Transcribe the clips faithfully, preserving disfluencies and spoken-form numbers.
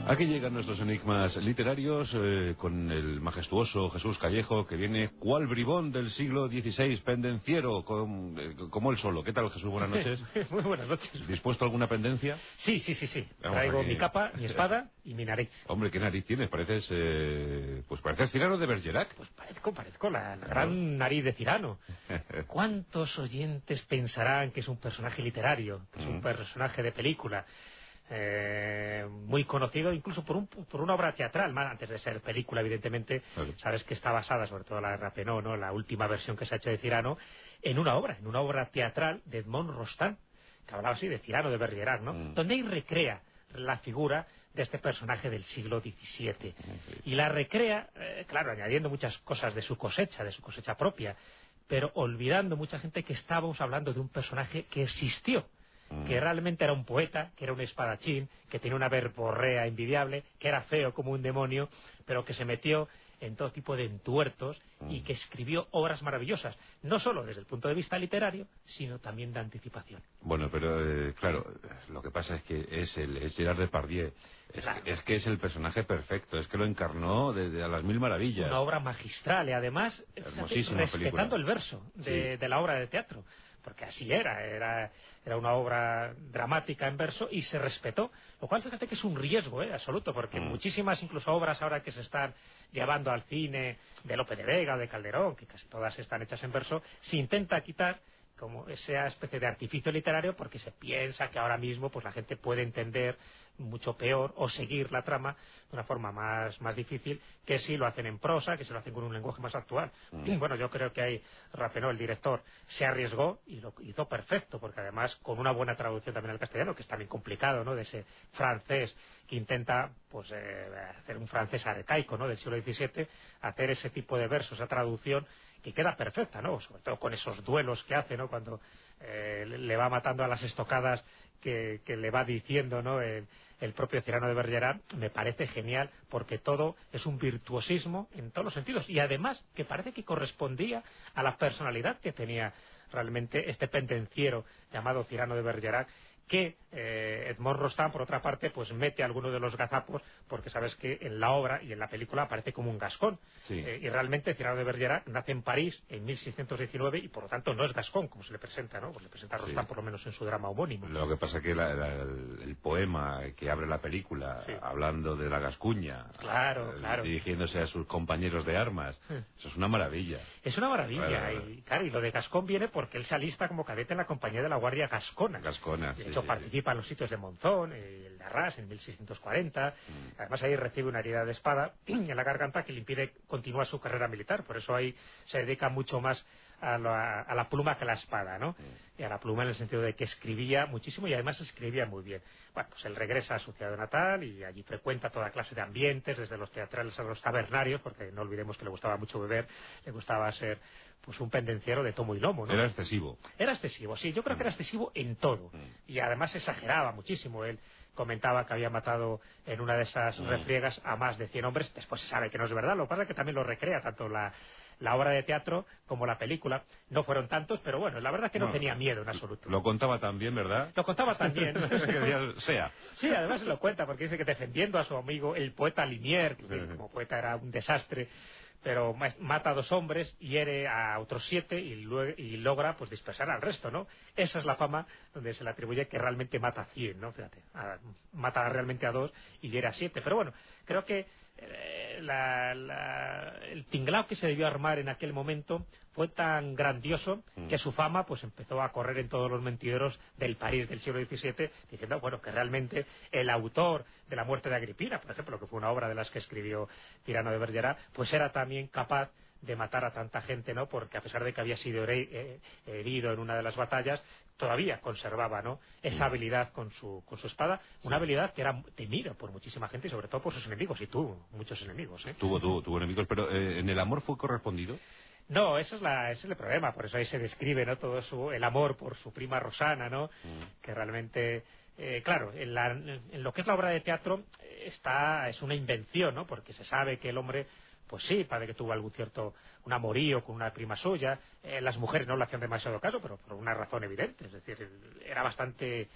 Aquí llegan nuestros enigmas literarios eh, con el majestuoso Jesús Callejo, que viene cual bribón del siglo dieciséis, pendenciero, con, eh, como él solo. ¿Qué tal, Jesús? Buenas noches. Muy buenas noches. ¿Dispuesto a alguna pendencia? Sí, sí, sí, sí. Vamos Traigo aquí. mi capa, mi espada y mi nariz. Hombre, ¿qué nariz tienes? Pareces, eh, pues pareces Cirano de Bergerac. Pues parezco, parezco la, la gran nariz de Cirano. ¿Cuántos oyentes pensarán que es un personaje literario, que es un personaje de película? Eh, muy conocido incluso por, un, por una obra teatral, más antes de ser película, evidentemente. Claro. Sabes que está basada, sobre todo la de Rappenot, ¿no?, la última versión que se ha hecho de Cirano, en una obra, en una obra teatral de Edmond Rostand, que hablaba así de Cirano de Bergerac, ¿no? Mm. Donde ahí recrea la figura de este personaje del siglo diecisiete. Y la recrea, eh, claro, añadiendo muchas cosas de su cosecha, de su cosecha propia, pero olvidando mucha gente que estábamos hablando de un personaje que existió, que realmente era un poeta, que era un espadachín, que tenía una verborrea envidiable, que era feo como un demonio, pero que se metió en todo tipo de entuertos y que escribió obras maravillosas, no solo desde el punto de vista literario, sino también de anticipación. Bueno, pero eh, claro, lo que pasa es que es, el, es Gerard Depardieu, es, claro. es que es el personaje perfecto, es que lo encarnó de, de a las mil maravillas. Una obra magistral y además hermosísima respetando película. El verso de, sí. de la obra de teatro. Porque así era, era, era una obra dramática en verso y se respetó, lo cual fíjate que es un riesgo eh, absoluto, porque mm. muchísimas incluso obras ahora que se están llevando al cine de Lope de Vega o de Calderón, que casi todas están hechas en verso, se intenta quitar como esa especie de artificio literario porque se piensa que ahora mismo pues la gente puede entender mucho peor o seguir la trama de una forma más, más difícil que si lo hacen en prosa, que si lo hacen con un lenguaje más actual. Mm. Bueno, yo creo que ahí Rappenot, el director, se arriesgó y lo hizo perfecto, porque además con una buena traducción también al castellano, que es también complicado, ¿no?, de ese francés que intenta pues eh, hacer un francés arcaico, ¿no?, del siglo diecisiete, hacer ese tipo de versos, esa traducción que queda perfecta, ¿no?, sobre todo con esos duelos que hace, ¿no?, cuando eh, le va matando a las estocadas que, que le va diciendo, ¿no?, el, el propio Cirano de Bergerac. Me parece genial porque todo es un virtuosismo en todos los sentidos y además que parece que correspondía a la personalidad que tenía realmente este pendenciero llamado Cirano de Bergerac, que eh, Edmond Rostand, por otra parte, pues mete alguno de los gazapos, porque sabes que en la obra y en la película aparece como un gascón. Sí. Eh, y realmente Cirano de Bergerac nace en París en mil seiscientos diecinueve y por lo tanto no es gascón, como se le presenta, ¿no? Pues le presenta a Rostand, sí, por lo menos en su drama homónimo. Lo que pasa es que la, la, el, el poema que abre la película, sí, hablando de la Gascuña, claro, claro, dirigiéndose a sus compañeros de armas, sí, eso es una maravilla. Es una maravilla, claro, y claro, y lo de gascón viene porque él se alista como cadete en la compañía de la Guardia Gascona. Gascona, de sí, hecho, sí, participa en los sitios de Monzón, el de Arras en mil seiscientos cuarenta. Mm. Además ahí recibe una herida de espada en la garganta que le impide continuar su carrera militar. Por eso ahí se dedica mucho más a la, a la pluma que a la espada, ¿no? Mm. Y a la pluma en el sentido de que escribía muchísimo y además escribía muy bien. Bueno, pues él regresa a su ciudad natal y allí frecuenta toda clase de ambientes, desde los teatrales a los tabernarios, porque no olvidemos que le gustaba mucho beber, le gustaba ser pues un pendenciero de tomo y lomo, ¿no? Era excesivo. Era excesivo, sí, yo creo que era excesivo en todo. Mm. Y además exageraba muchísimo. Él comentaba que había matado en una de esas mm. refriegas a más de cien hombres. Después se sabe que no es verdad. Lo que pasa es que también lo recrea tanto la, la obra de teatro como la película. No fueron tantos, pero bueno, la verdad es que no, no tenía miedo en absoluto. Lo contaba también, ¿verdad? Lo contaba también. sea. Sí, además lo cuenta, porque dice que defendiendo a su amigo el poeta Liniers, que sí, como poeta era un desastre, pero mata a dos hombres, hiere a otros siete y, luego, y logra pues dispersar al resto, ¿no? Esa es la fama donde se le atribuye que realmente mata a cien, ¿no? Fíjate, a, mata realmente a dos y hiere a siete. Pero bueno, creo que eh, la, la, el tinglao que se debió armar en aquel momento fue tan grandioso mm. que su fama pues empezó a correr en todos los mentideros del París del siglo diecisiete, diciendo, bueno, que realmente el autor de la muerte de Agripina, por ejemplo, que fue una obra de las que escribió Cirano de Bergerac, pues era también capaz de matar a tanta gente, ¿no? Porque a pesar de que había sido herido en una de las batallas, todavía conservaba, ¿no?, esa habilidad con su, con su espada, sí, una habilidad que era temida por muchísima gente y sobre todo por sus enemigos, y tuvo muchos enemigos, ¿eh? Tuvo, tuvo, tuvo enemigos, pero eh, ¿en el amor fue correspondido? No, eso es la, ese es el problema, por eso ahí se describe, ¿no?, todo su, el amor por su prima Rosana, ¿no?, mm. que realmente, eh, claro, en, la, en lo que es la obra de teatro está, es una invención, ¿no?, porque se sabe que el hombre, pues sí, parece que tuvo algún cierto, un amorío con una prima suya, eh, las mujeres no le hacían demasiado caso, pero por una razón evidente, es decir, era bastante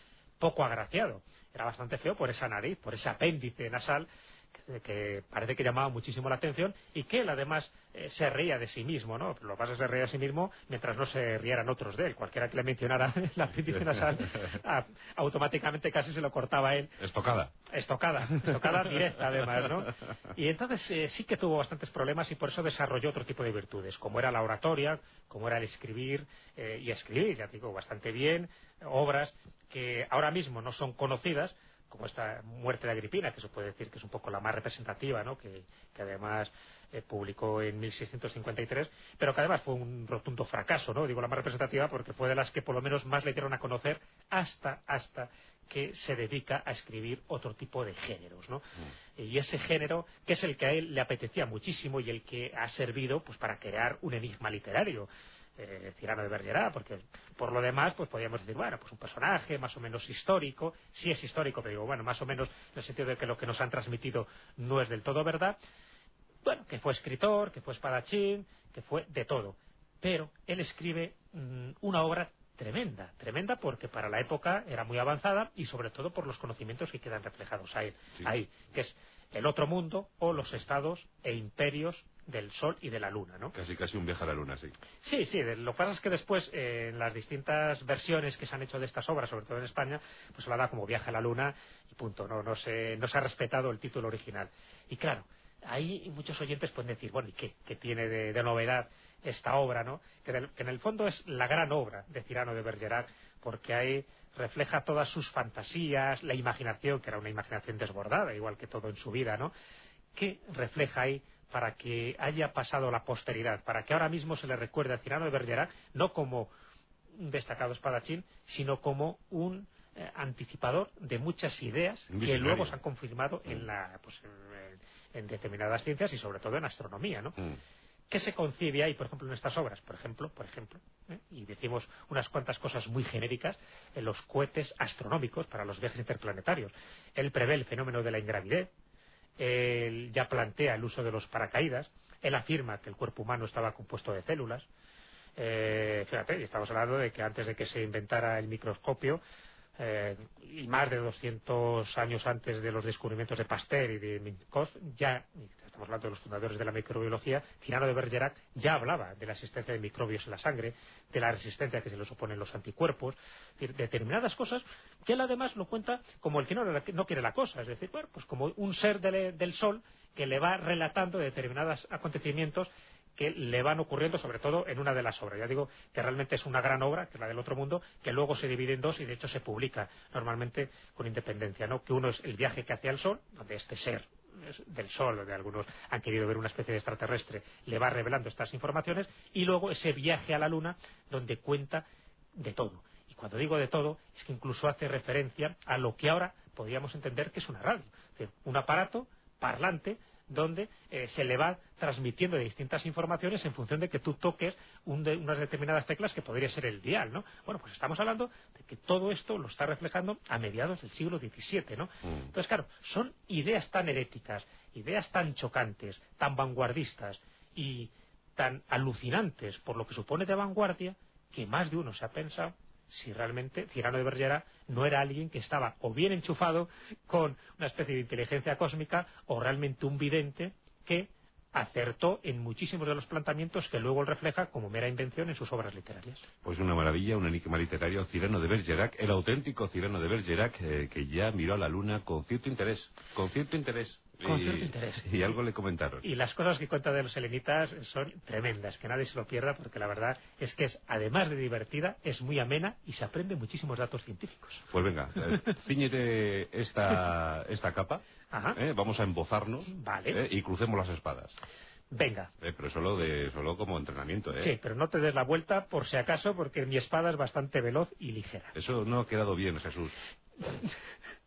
poco agraciado. Era bastante feo por esa nariz, por ese apéndice nasal, que, que parece que llamaba muchísimo la atención, y que él además eh, se reía de sí mismo, ¿no? Lo que pasa es que se reía de sí mismo mientras no se rieran otros de él. Cualquiera que le mencionara el apéndice nasal, a, automáticamente casi se lo cortaba a él. Estocada. Estocada, estocada directa además, ¿no? Y entonces eh, sí que tuvo bastantes problemas y por eso desarrolló otro tipo de virtudes, como era la oratoria, como era el escribir, eh, y escribir, ya digo, bastante bien, obras que ahora mismo no son conocidas, como esta Muerte de Agripina, que se puede decir que es un poco la más representativa, ¿no? que, que además eh, publicó en mil seiscientos cincuenta y tres, pero que además fue un rotundo fracaso, ¿no? Digo la más representativa porque fue de las que por lo menos más le dieron a conocer hasta, hasta que se dedica a escribir otro tipo de géneros, ¿no? Mm. Y ese género, que es el que a él le apetecía muchísimo y el que ha servido pues para crear un enigma literario. Eh, Cyrano de Bergerac, porque por lo demás pues podríamos decir, bueno, pues un personaje más o menos histórico, sí es histórico, pero digo, bueno, más o menos en el sentido de que lo que nos han transmitido no es del todo verdad. Bueno, que fue escritor, que fue espadachín, que fue de todo, pero él escribe mmm, una obra tremenda, tremenda porque para la época era muy avanzada y sobre todo por los conocimientos que quedan reflejados ahí, sí. ahí que es el otro mundo o los estados e imperios del Sol y de la Luna, ¿no? Casi casi un viaje a la Luna, sí. Sí, sí, lo que pasa es que después, eh, en las distintas versiones que se han hecho de estas obras, sobre todo en España, pues se la da como Viaje a la Luna y punto, no, no, se, no se ha respetado el título original. Y claro, ahí muchos oyentes pueden decir, bueno, ¿y qué? ¿Qué tiene de, de novedad esta obra, no? Que, del, que en el fondo es la gran obra de Cyrano de Bergerac, porque ahí refleja todas sus fantasías, la imaginación, que era una imaginación desbordada, igual que todo en su vida, ¿no? Que refleja ahí para que haya pasado la posteridad, para que ahora mismo se le recuerde a Cyrano de Bergerac no como un destacado espadachín, sino como un eh, anticipador de muchas ideas que luego se han confirmado mm. en, la, pues, en, en determinadas ciencias y sobre todo en astronomía, ¿no? Mm. ¿Qué se concibe ahí, por ejemplo, en estas obras? Por ejemplo, por ejemplo, ¿eh? y decimos unas cuantas cosas muy genéricas, en los cohetes astronómicos para los viajes interplanetarios. Él prevé el fenómeno de la ingravidez, él ya plantea el uso de los paracaídas, él afirma que el cuerpo humano estaba compuesto de células. Eh, fíjate, estamos hablando de que antes de que se inventara el microscopio, eh, y más de doscientos años antes de los descubrimientos de Pasteur y de Minkov, ya, estamos hablando de los fundadores de la microbiología, Cyrano de Bergerac ya hablaba de la existencia de microbios en la sangre, de la resistencia que se les oponen los anticuerpos, es decir, determinadas cosas que él además lo cuenta como el que no, no quiere la cosa, es decir, bueno, pues como un ser de, del sol que le va relatando determinados acontecimientos que le van ocurriendo, sobre todo en una de las obras. Ya digo que realmente es una gran obra, que es la del Otro Mundo, que luego se divide en dos y de hecho se publica normalmente con independencia, ¿no? Que uno es el viaje que hacia el Sol, donde este ser del Sol, donde algunos han querido ver una especie de extraterrestre, le va revelando estas informaciones, y luego ese viaje a la Luna, donde cuenta de todo. Y cuando digo de todo, es que incluso hace referencia a lo que ahora podríamos entender que es una radio, es decir, un aparato parlante donde eh, se le va transmitiendo de distintas informaciones en función de que tú toques un de, unas determinadas teclas que podría ser el dial, ¿no? Bueno, pues estamos hablando de que todo esto lo está reflejando a mediados del siglo diecisiete, ¿no? Mm. Entonces, claro, son ideas tan heréticas, ideas tan chocantes, tan vanguardistas y tan alucinantes por lo que supone de vanguardia, que más de uno se ha pensado si realmente Cyrano de Bergerac no era alguien que estaba o bien enchufado con una especie de inteligencia cósmica o realmente un vidente que acertó en muchísimos de los planteamientos que luego él refleja como mera invención en sus obras literarias. Pues una maravilla, un enigma literario, Cyrano de Bergerac, el auténtico Cyrano de Bergerac, eh, que ya miró a la luna con cierto interés, con cierto interés. Con y, cierto interés. Y algo le comentaron. Y las cosas que cuenta de los selenitas son tremendas, que nadie se lo pierda, porque la verdad es que es, además de divertida, es muy amena y se aprende muchísimos datos científicos. Pues venga, eh, cíñete esta, esta capa, eh, vamos a embozarnos, vale. eh, y crucemos las espadas. Venga. Eh, pero solo de solo como entrenamiento, ¿eh? Sí, pero no te des la vuelta por si acaso, porque mi espada es bastante veloz y ligera. Eso no ha quedado bien, Jesús.